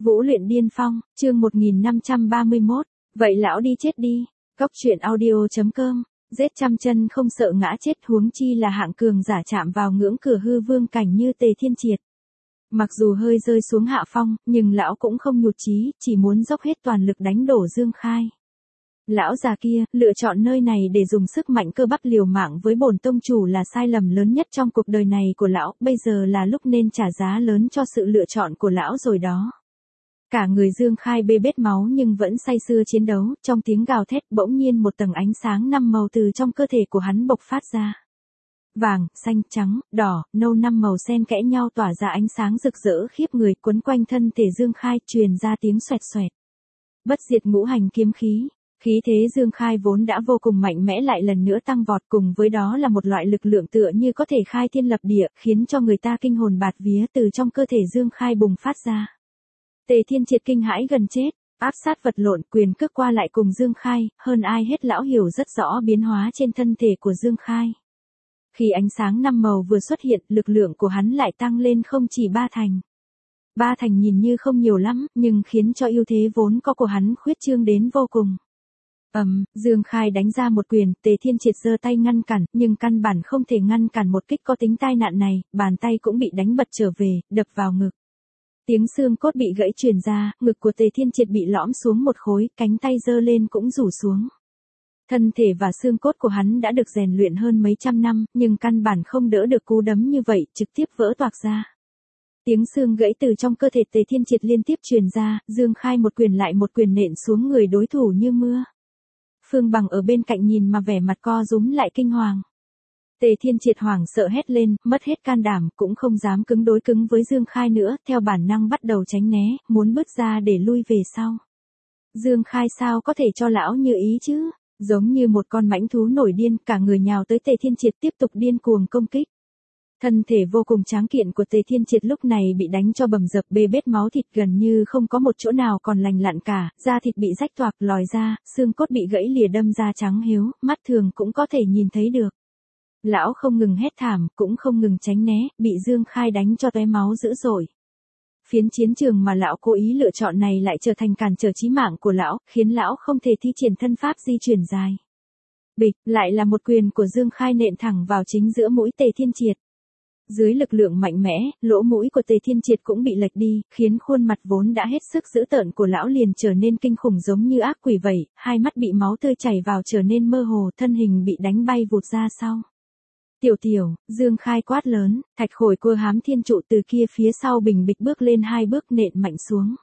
Vũ luyện điên phong, chương 1531, vậy lão đi chết đi. Cóc truyện audio.com, giết trăm chân không sợ ngã chết, huống chi là hạng cường giả chạm vào ngưỡng cửa hư vương cảnh như Tề Thiên Triệt. Mặc dù hơi rơi xuống hạ phong, nhưng lão cũng không nhụt chí, chỉ muốn dốc hết toàn lực đánh đổ Dương Khai. Lão già kia, lựa chọn nơi này để dùng sức mạnh cơ bắp liều mạng với bổn tông chủ là sai lầm lớn nhất trong cuộc đời này của lão, bây giờ là lúc nên trả giá lớn cho sự lựa chọn của lão rồi đó. Cả người Dương Khai bê bết máu nhưng vẫn say sưa chiến đấu, trong tiếng gào thét bỗng nhiên một tầng ánh sáng 5 màu từ trong cơ thể của hắn bộc phát ra. Vàng, xanh, trắng, đỏ, nâu 5 màu xen kẽ nhau tỏa ra ánh sáng rực rỡ khiếp người quấn quanh thân thể Dương Khai, truyền ra tiếng xoẹt xoẹt. Bất diệt ngũ hành kiếm khí. Khí thế Dương Khai vốn đã vô cùng mạnh mẽ lại lần nữa tăng vọt, cùng với đó là một loại lực lượng tựa như có thể khai thiên lập địa, khiến cho người ta kinh hồn bạt vía từ trong cơ thể Dương Khai bùng phát ra. Tề Thiên Triệt kinh hãi gần chết, áp sát vật lộn, quyền cước qua lại cùng Dương Khai, hơn ai hết lão hiểu rất rõ biến hóa trên thân thể của Dương Khai. Khi ánh sáng 5 màu vừa xuất hiện, lực lượng của hắn lại tăng lên không chỉ 3 thành. 3 thành nhìn như không nhiều lắm, nhưng khiến cho ưu thế vốn có của hắn khuyết trương đến vô cùng. Dương Khai đánh ra một quyền, Tề Thiên Triệt giơ tay ngăn cản, nhưng căn bản không thể ngăn cản một kích có tính tai nạn này, bàn tay cũng bị đánh bật trở về, đập vào ngực. Tiếng xương cốt bị gãy truyền ra, ngực của Tề Thiên Triệt bị lõm xuống một khối, cánh tay giơ lên cũng rủ xuống. Thân thể và xương cốt của hắn đã được rèn luyện hơn mấy trăm năm, nhưng căn bản không đỡ được cú đấm như vậy, trực tiếp vỡ toạc ra. Tiếng xương gãy từ trong cơ thể Tề Thiên Triệt liên tiếp truyền ra, Dương Khai một quyền lại một quyền nện xuống người đối thủ như mưa. Phương Bằng ở bên cạnh nhìn mà vẻ mặt co rúm lại kinh hoàng. Tề Thiên Triệt hoảng sợ hét lên, mất hết can đảm, cũng không dám đối cứng với Dương Khai nữa, theo bản năng bắt đầu tránh né, muốn bước ra để lui về sau. Dương Khai sao có thể cho lão như ý chứ, giống như một con mãnh thú nổi điên, cả người nhào tới Tề Thiên Triệt tiếp tục điên cuồng công kích. Thân thể vô cùng tráng kiện của Tề Thiên Triệt lúc này bị đánh cho bầm dập, bê bết máu thịt, gần như không có một chỗ nào còn lành lặn cả, da thịt bị rách toạc lòi ra, xương cốt bị gãy lìa đâm ra trắng hiếu, mắt thường cũng có thể nhìn thấy được. Lão không ngừng hét thảm, cũng không ngừng tránh né, bị Dương Khai đánh cho tóe máu dữ dội. Phiến chiến trường mà lão cố ý lựa chọn này lại trở thành cản trở chí mạng của lão, khiến lão không thể thi triển thân pháp di chuyển dài. Bịch, lại là một quyền của Dương Khai nện thẳng vào chính giữa mũi Tề Thiên Triệt. Dưới lực lượng mạnh mẽ, lỗ mũi của Tề Thiên Triệt cũng bị lệch đi, khiến khuôn mặt vốn đã hết sức dữ tợn của lão liền trở nên kinh khủng giống như ác quỷ vậy, hai mắt bị máu tươi chảy vào trở nên mơ hồ, thân hình bị đánh bay vụt ra sau. Tiểu, Dương Khai quát lớn, thạch khổi cua hám thiên trụ từ kia phía sau bình bịch bước lên 2 bước nện mạnh xuống.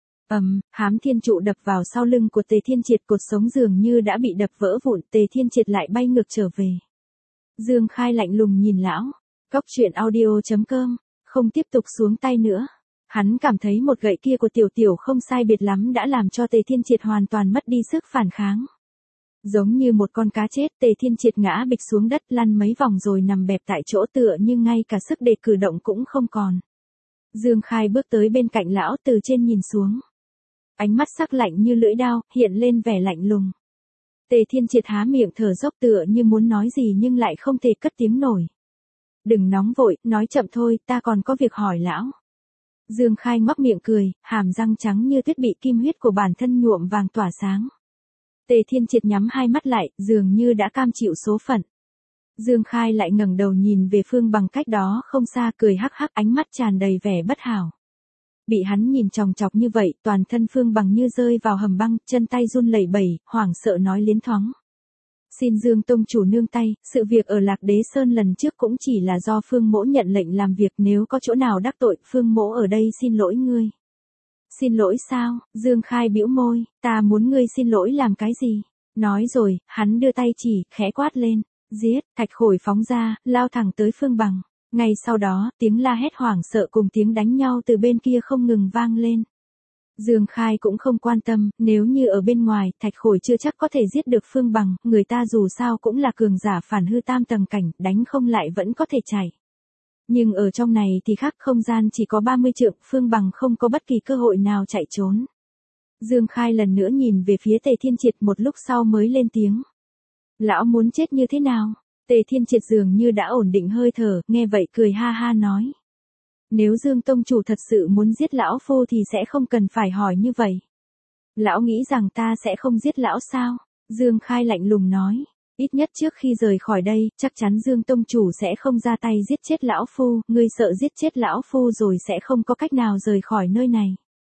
Hám thiên trụ đập vào sau lưng của Tề Thiên Triệt, cột sống dường như đã bị đập vỡ vụn, Tề Thiên Triệt lại bay ngược trở về. Dương Khai lạnh lùng nhìn lão. Cóc truyện audio.com, không tiếp tục xuống tay nữa. Hắn cảm thấy một gậy kia của tiểu không sai biệt lắm đã làm cho Tề Thiên Triệt hoàn toàn mất đi sức phản kháng. Giống như một con cá chết, Tề Thiên Triệt ngã bịch xuống đất, lăn mấy vòng rồi nằm bẹp tại chỗ tựa như ngay cả sức để cử động cũng không còn. Dương Khai bước tới bên cạnh lão, từ trên nhìn xuống. Ánh mắt sắc lạnh như lưỡi dao, hiện lên vẻ lạnh lùng. Tề Thiên Triệt há miệng thở dốc tựa như muốn nói gì nhưng lại không thể cất tiếng nổi. Đừng nóng vội, nói chậm thôi, ta còn có việc hỏi lão. Dương Khai ngoác miệng cười, hàm răng trắng như tuyết bị kim huyết của bản thân nhuộm vàng tỏa sáng. Tề Thiên Triệt nhắm hai mắt lại, dường như đã cam chịu số phận. Dương Khai lại ngẩng đầu nhìn về Phương Bằng cách đó không xa, cười hắc hắc, ánh mắt tràn đầy vẻ bất hảo. Bị hắn nhìn chòng chọc như vậy, toàn thân Phương Bằng như rơi vào hầm băng, chân tay run lẩy bẩy, hoảng sợ nói liến thoáng. Xin Dương tông chủ nương tay, sự việc ở Lạc Đế Sơn lần trước cũng chỉ là do Phương Mỗ nhận lệnh làm việc, nếu có chỗ nào đắc tội, Phương Mỗ ở đây xin lỗi ngươi. Xin lỗi sao? Dương Khai bĩu môi, ta muốn ngươi xin lỗi làm cái gì? Nói rồi, hắn đưa tay chỉ, khẽ quát lên, giết, thạch khổi phóng ra, lao thẳng tới Phương Bằng. Ngay sau đó, tiếng la hét hoảng sợ cùng tiếng đánh nhau từ bên kia không ngừng vang lên. Dương Khai cũng không quan tâm, nếu như ở bên ngoài, thạch khổi chưa chắc có thể giết được Phương Bằng, người ta dù sao cũng là cường giả phản hư tam tầng cảnh, đánh không lại vẫn có thể chạy. Nhưng ở trong này thì khác, không gian chỉ có 30 trượng, Phương Bằng không có bất kỳ cơ hội nào chạy trốn. Dương Khai lần nữa nhìn về phía Tề Thiên Triệt, một lúc sau mới lên tiếng. Lão muốn chết như thế nào? Tề Thiên Triệt dường như đã ổn định hơi thở, nghe vậy cười ha ha nói. Nếu Dương tông chủ thật sự muốn giết lão phu thì sẽ không cần phải hỏi như vậy. Lão nghĩ rằng ta sẽ không giết lão sao? Dương Khai lạnh lùng nói. Ít nhất trước khi rời khỏi đây, chắc chắn Dương tông chủ sẽ không ra tay giết chết lão phu, ngươi sợ giết chết lão phu rồi sẽ không có cách nào rời khỏi nơi này.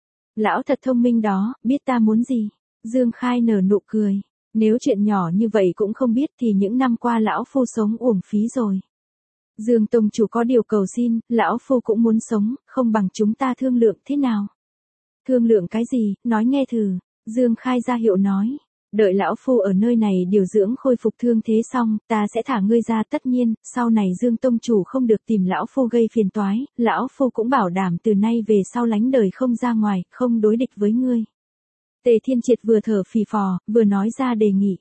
Lão thật thông minh đó, biết ta muốn gì. Dương Khai nở nụ cười. Nếu chuyện nhỏ như vậy cũng không biết thì những năm qua lão phu sống uổng phí rồi. Dương tông chủ có điều cầu xin, lão phu cũng muốn sống, không bằng chúng ta thương lượng thế nào? Thương lượng cái gì, nói nghe thử. Dương Khai ra hiệu nói. Đợi lão phu ở nơi này điều dưỡng khôi phục thương thế xong, ta sẽ thả ngươi ra. Tất nhiên, sau này Dương tông chủ không được tìm lão phu gây phiền toái, lão phu cũng bảo đảm từ nay về sau lánh đời không ra ngoài, không đối địch với ngươi. Tề Thiên Triệt vừa thở phì phò, vừa nói ra đề nghị.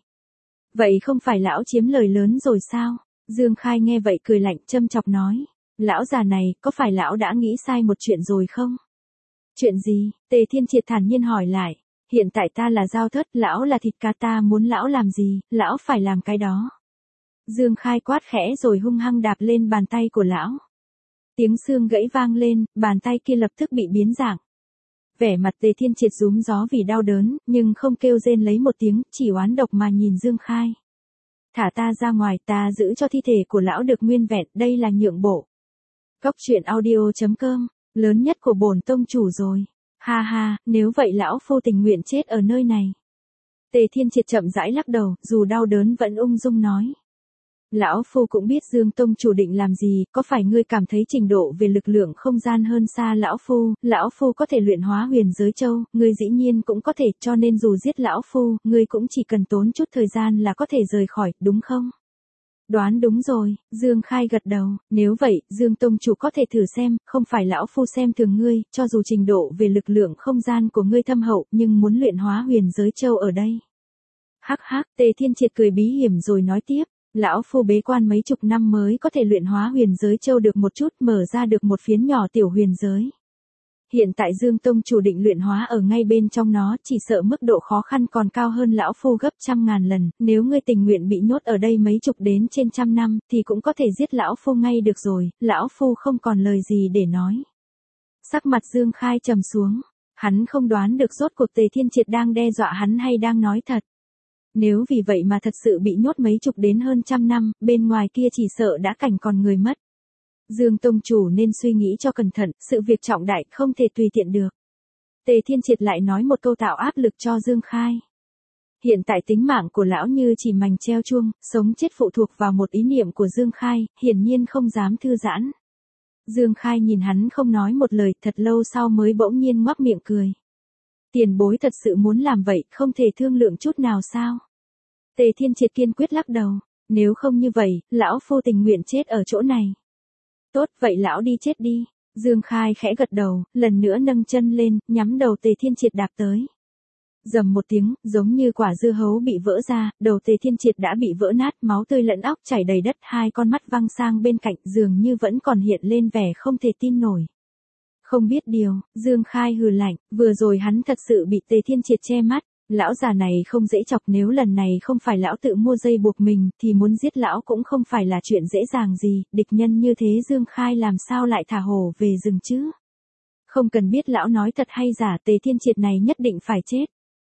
Vậy không phải lão chiếm lời lớn rồi sao? Dương Khai nghe vậy cười lạnh châm chọc nói. Lão già này, có phải lão đã nghĩ sai một chuyện rồi không? Chuyện gì? Tề Thiên Triệt thản nhiên hỏi lại. Hiện tại ta là Dao Thất, lão là thịt cá, ta muốn lão làm gì, lão phải làm cái đó. Dương Khai quát khẽ rồi hung hăng đạp lên bàn tay của lão. Tiếng xương gãy vang lên, bàn tay kia lập tức bị biến dạng. Vẻ mặt Tề Thiên Triệt rúm gió vì đau đớn, nhưng không kêu rên lấy một tiếng, chỉ oán độc mà nhìn Dương Khai. Thả ta ra ngoài, ta giữ cho thi thể của lão được nguyên vẹn, đây là nhượng bộ. Cốc truyện audio.com, lớn nhất của bổn tông chủ rồi. Ha ha, nếu vậy lão phu tình nguyện chết ở nơi này. Tề Thiên Triệt chậm rãi lắc đầu, dù đau đớn vẫn ung dung nói. Lão phu cũng biết Dương tông chủ định làm gì, có phải ngươi cảm thấy trình độ về lực lượng không gian hơn xa lão phu có thể luyện hóa huyền giới châu, ngươi dĩ nhiên cũng có thể, cho nên dù giết lão phu, ngươi cũng chỉ cần tốn chút thời gian là có thể rời khỏi, đúng không? Đoán đúng rồi, Dương Khai gật đầu, nếu vậy, Dương tông chủ có thể thử xem, không phải lão phu xem thường ngươi, cho dù trình độ về lực lượng không gian của ngươi thâm hậu, nhưng muốn luyện hóa huyền giới châu ở đây. Hắc hắc, Tề Thiên Triệt cười bí hiểm rồi nói tiếp. Lão phu bế quan mấy chục năm mới có thể luyện hóa huyền giới châu được một chút, mở ra được một phiến nhỏ tiểu huyền giới. Hiện tại Dương tông chủ định luyện hóa ở ngay bên trong nó, chỉ sợ mức độ khó khăn còn cao hơn lão phu gấp 100.000 lần, nếu ngươi tình nguyện bị nhốt ở đây mấy chục đến trên 100 năm, thì cũng có thể giết lão phu ngay được rồi, lão phu không còn lời gì để nói. Sắc mặt Dương Khai trầm xuống, hắn không đoán được rốt cuộc Tề Thiên Triệt đang đe dọa hắn hay đang nói thật. Nếu vì vậy mà thật sự bị nhốt mấy chục đến hơn 100 năm, bên ngoài kia chỉ sợ đã cảnh còn người mất. Dương tông chủ nên suy nghĩ cho cẩn thận, sự việc trọng đại không thể tùy tiện được. Tề Thiên Triệt lại nói một câu tạo áp lực cho Dương Khai. Hiện tại tính mạng của lão như chỉ mành treo chuông, sống chết phụ thuộc vào một ý niệm của Dương Khai, hiển nhiên không dám thư giãn. Dương Khai nhìn hắn không nói một lời, thật lâu sau mới bỗng nhiên ngoác miệng cười. Tiền bối thật sự muốn làm vậy, không thể thương lượng chút nào sao? Tề Thiên Triệt kiên quyết lắc đầu, nếu không như vậy, lão phu tình nguyện chết ở chỗ này. Tốt, vậy lão đi chết đi. Dương Khai khẽ gật đầu, lần nữa nâng chân lên, nhắm đầu Tề Thiên Triệt đạp tới. Rầm một tiếng, giống như quả dưa hấu bị vỡ ra, đầu Tề Thiên Triệt đã bị vỡ nát, máu tươi lẫn óc chảy đầy đất, hai con mắt văng sang bên cạnh, dường như vẫn còn hiện lên vẻ không thể tin nổi. Không biết điều, Dương Khai hừ lạnh, vừa rồi hắn thật sự bị Tề Thiên Triệt che mắt. Lão già này không dễ chọc, nếu lần này không phải lão tự mua dây buộc mình, thì muốn giết lão cũng không phải là chuyện dễ dàng gì, địch nhân như thế Dương Khai làm sao lại thả hổ về rừng chứ? Không cần biết lão nói thật hay giả, Tề Thiên Triệt này nhất định phải chết.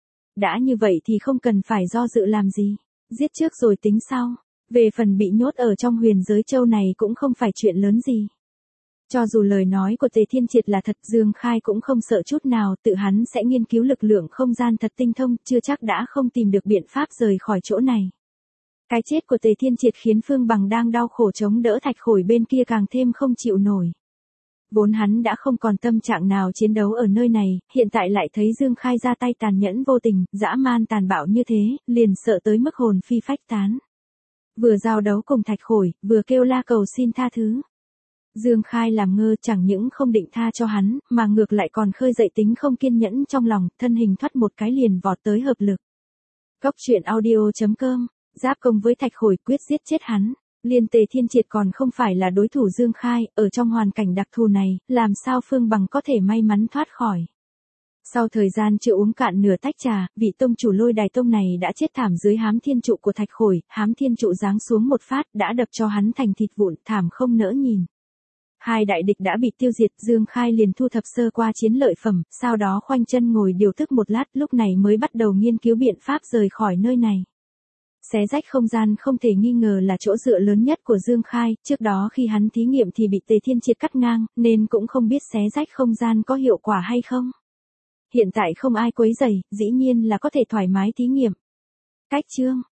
Đã như vậy thì không cần phải do dự làm gì, giết trước rồi tính sau. Về phần bị nhốt ở trong huyền giới châu này cũng không phải chuyện lớn gì. Cho dù lời nói của Tề Thiên Triệt là thật, Dương Khai cũng không sợ chút nào, tự hắn sẽ nghiên cứu lực lượng không gian thật tinh thông, chưa chắc đã không tìm được biện pháp rời khỏi chỗ này. Cái chết của Tề Thiên Triệt khiến Phương Bằng đang đau khổ chống đỡ Thạch Khổi bên kia càng thêm không chịu nổi. Vốn hắn đã không còn tâm trạng nào chiến đấu ở nơi này, hiện tại lại thấy Dương Khai ra tay tàn nhẫn vô tình, dã man tàn bạo như thế, liền sợ tới mức hồn phi phách tán. Vừa giao đấu cùng Thạch Khổi, vừa kêu la cầu xin tha thứ. Dương Khai làm ngơ, chẳng những không định tha cho hắn, mà ngược lại còn khơi dậy tính không kiên nhẫn trong lòng, thân hình thoát một cái liền vọt tới hợp lực. Cốc truyện audio.com, giáp công với Thạch Khổi quyết giết chết hắn. Liên Tề Thiên Triệt còn không phải là đối thủ Dương Khai, ở trong hoàn cảnh đặc thù này, làm sao Phương Bằng có thể may mắn thoát khỏi. Sau thời gian chưa uống cạn nửa tách trà, vị tông chủ Lôi Đài Tông này đã chết thảm dưới hám thiên trụ của Thạch Khổi, hám thiên trụ giáng xuống một phát, đã đập cho hắn thành thịt vụn, thảm không nỡ nhìn. Hai đại địch đã bị tiêu diệt, Dương Khai liền thu thập sơ qua chiến lợi phẩm, sau đó khoanh chân ngồi điều tức một lát, lúc này mới bắt đầu nghiên cứu biện pháp rời khỏi nơi này. Xé rách không gian không thể nghi ngờ là chỗ dựa lớn nhất của Dương Khai, trước đó khi hắn thí nghiệm thì bị Tề Thiên Triệt cắt ngang, nên cũng không biết xé rách không gian có hiệu quả hay không. Hiện tại không ai quấy rầy, dĩ nhiên là có thể thoải mái thí nghiệm. Cách chương